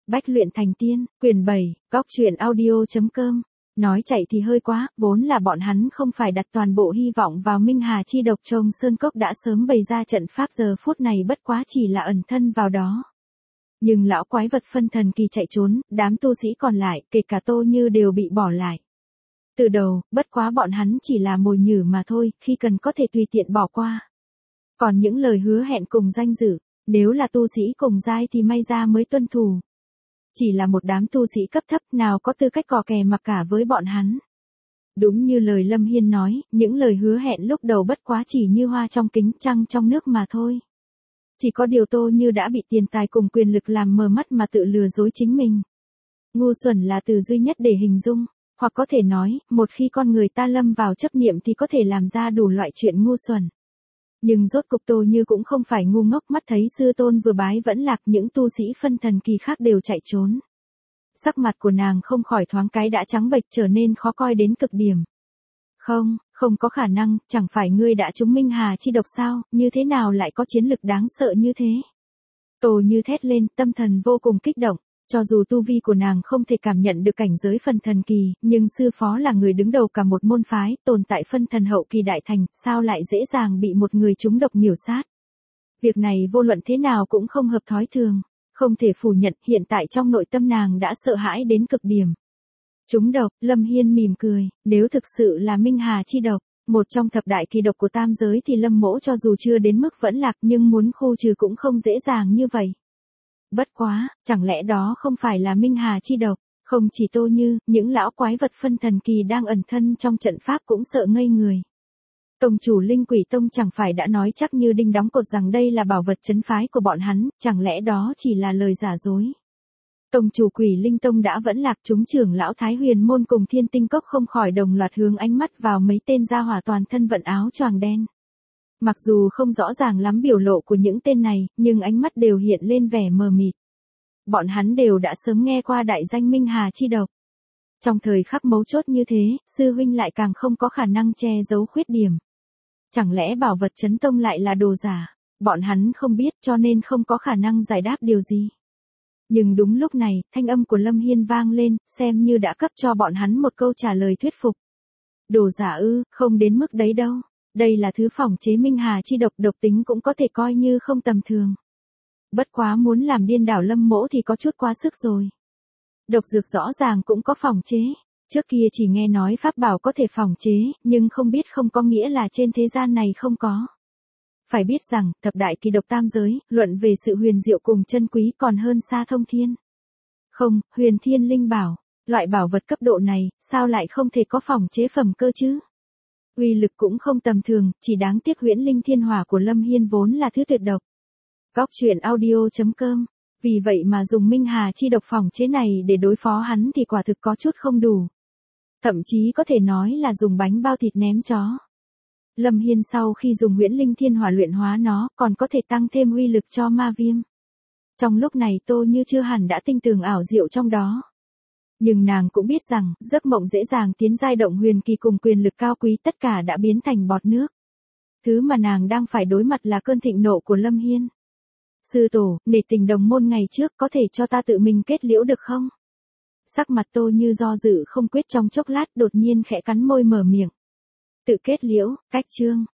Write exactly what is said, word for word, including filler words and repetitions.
Bách luyện thành tiên, quyển bảy, góc truyện audio.com. Nói chạy thì hơi quá, vốn là bọn hắn không phải đặt toàn bộ hy vọng vào Minh Hà chi độc, trông Sơn Cốc đã sớm bày ra trận pháp, giờ phút này bất quá chỉ là ẩn thân vào đó. Nhưng lão quái vật phân thần kỳ chạy trốn, đám tu sĩ còn lại, kể cả Tô Như đều bị bỏ lại. Từ đầu, bất quá bọn hắn chỉ là mồi nhử mà thôi, khi cần có thể tùy tiện bỏ qua. Còn những lời hứa hẹn cùng danh dự, nếu là tu sĩ cùng giai thì may ra mới tuân thủ. Chỉ là một đám tu sĩ cấp thấp nào có tư cách cò kè mặc cả với bọn hắn. Đúng như lời Lâm Hiên nói, những lời hứa hẹn lúc đầu bất quá chỉ như hoa trong kính, trăng trong nước mà thôi. Chỉ có điều Tô Như đã bị tiền tài cùng quyền lực làm mờ mắt mà tự lừa dối chính mình. Ngu xuẩn là từ duy nhất để hình dung, hoặc có thể nói, một khi con người ta lâm vào chấp niệm thì có thể làm ra đủ loại chuyện ngu xuẩn. Nhưng rốt cục Tô Như cũng không phải ngu ngốc, mắt thấy sư tôn vừa bái vẫn lạc, những tu sĩ phân thần kỳ khác đều chạy trốn. Sắc mặt của nàng không khỏi thoáng cái đã trắng bệch, trở nên khó coi đến cực điểm. Không, không có khả năng, chẳng phải ngươi đã trúng Minh Hà chi độc sao, như thế nào lại có chiến lực đáng sợ như thế? Tô Như thét lên, tâm thần vô cùng kích động. Cho dù tu vi của nàng không thể cảm nhận được cảnh giới phân thần kỳ, nhưng sư phó là người đứng đầu cả một môn phái, tồn tại phân thần hậu kỳ đại thành, sao lại dễ dàng bị một người trúng độc miểu sát? Việc này vô luận thế nào cũng không hợp thói thường, không thể phủ nhận, hiện tại trong nội tâm nàng đã sợ hãi đến cực điểm. Trúng độc, Lâm Hiên mỉm cười, nếu thực sự là Minh Hà chi độc, một trong thập đại kỳ độc của tam giới thì Lâm mỗ cho dù chưa đến mức vẫn lạc nhưng muốn khu trừ cũng không dễ dàng như vậy. Bất quá, chẳng lẽ đó không phải là Minh Hà chi độc? Không chỉ Tô Như, những lão quái vật phân thần kỳ đang ẩn thân trong trận pháp cũng sợ ngây người. Tông chủ Linh Quỷ Tông chẳng phải đã nói chắc như đinh đóng cột rằng đây là bảo vật trấn phái của bọn hắn, chẳng lẽ đó chỉ là lời giả dối? Tông chủ Quỷ Linh Tông đã vẫn lạc, chúng trưởng lão Thái Huyền môn cùng Thiên Tinh Cốc không khỏi đồng loạt hướng ánh mắt vào mấy tên gia hỏa toàn thân vận áo choàng đen. Mặc dù không rõ ràng lắm biểu lộ của những tên này, nhưng ánh mắt đều hiện lên vẻ mờ mịt. Bọn hắn đều đã sớm nghe qua đại danh Minh Hà chi độc. Trong thời khắc mấu chốt như thế, sư huynh lại càng không có khả năng che giấu khuyết điểm. Chẳng lẽ bảo vật trấn tông lại là đồ giả? Bọn hắn không biết cho nên không có khả năng giải đáp điều gì. Nhưng đúng lúc này, thanh âm của Lâm Hiên vang lên, xem như đã cấp cho bọn hắn một câu trả lời thuyết phục. Đồ giả ư, không đến mức đấy đâu. Đây là thứ phỏng chế Minh Hà chi độc, độc tính cũng có thể coi như không tầm thường. Bất quá muốn làm điên đảo Lâm mỗ thì có chút quá sức rồi. Độc dược rõ ràng cũng có phỏng chế. Trước kia chỉ nghe nói pháp bảo có thể phỏng chế, nhưng không biết không có nghĩa là trên thế gian này không có. Phải biết rằng, thập đại kỳ độc tam giới, luận về sự huyền diệu cùng chân quý còn hơn xa thông thiên. Không, huyền thiên linh bảo, loại bảo vật cấp độ này, sao lại không thể có phỏng chế phẩm cơ chứ? Uy lực cũng không tầm thường, chỉ đáng tiếc huyễn linh thiên hỏa của Lâm Hiên vốn là thứ tuyệt độc. Góc truyện audio.com. Vì vậy mà dùng Minh Hà chi độc phỏng chế này để đối phó hắn thì quả thực có chút không đủ. Thậm chí có thể nói là dùng bánh bao thịt ném chó. Lâm Hiên sau khi dùng huyễn linh thiên hỏa luyện hóa nó, còn có thể tăng thêm uy lực cho ma viêm. Trong lúc này Tô Như chưa hẳn đã tinh tường ảo diệu trong đó. Nhưng nàng cũng biết rằng, giấc mộng dễ dàng tiến giai động huyền kỳ cùng quyền lực cao quý tất cả đã biến thành bọt nước. Thứ mà nàng đang phải đối mặt là cơn thịnh nộ của Lâm Hiên. Sư tổ, nể tình đồng môn ngày trước có thể cho ta tự mình kết liễu được không? Sắc mặt Tô Như do dự không quyết trong chốc lát, đột nhiên khẽ cắn môi mở miệng. Tự kết liễu, cách chương,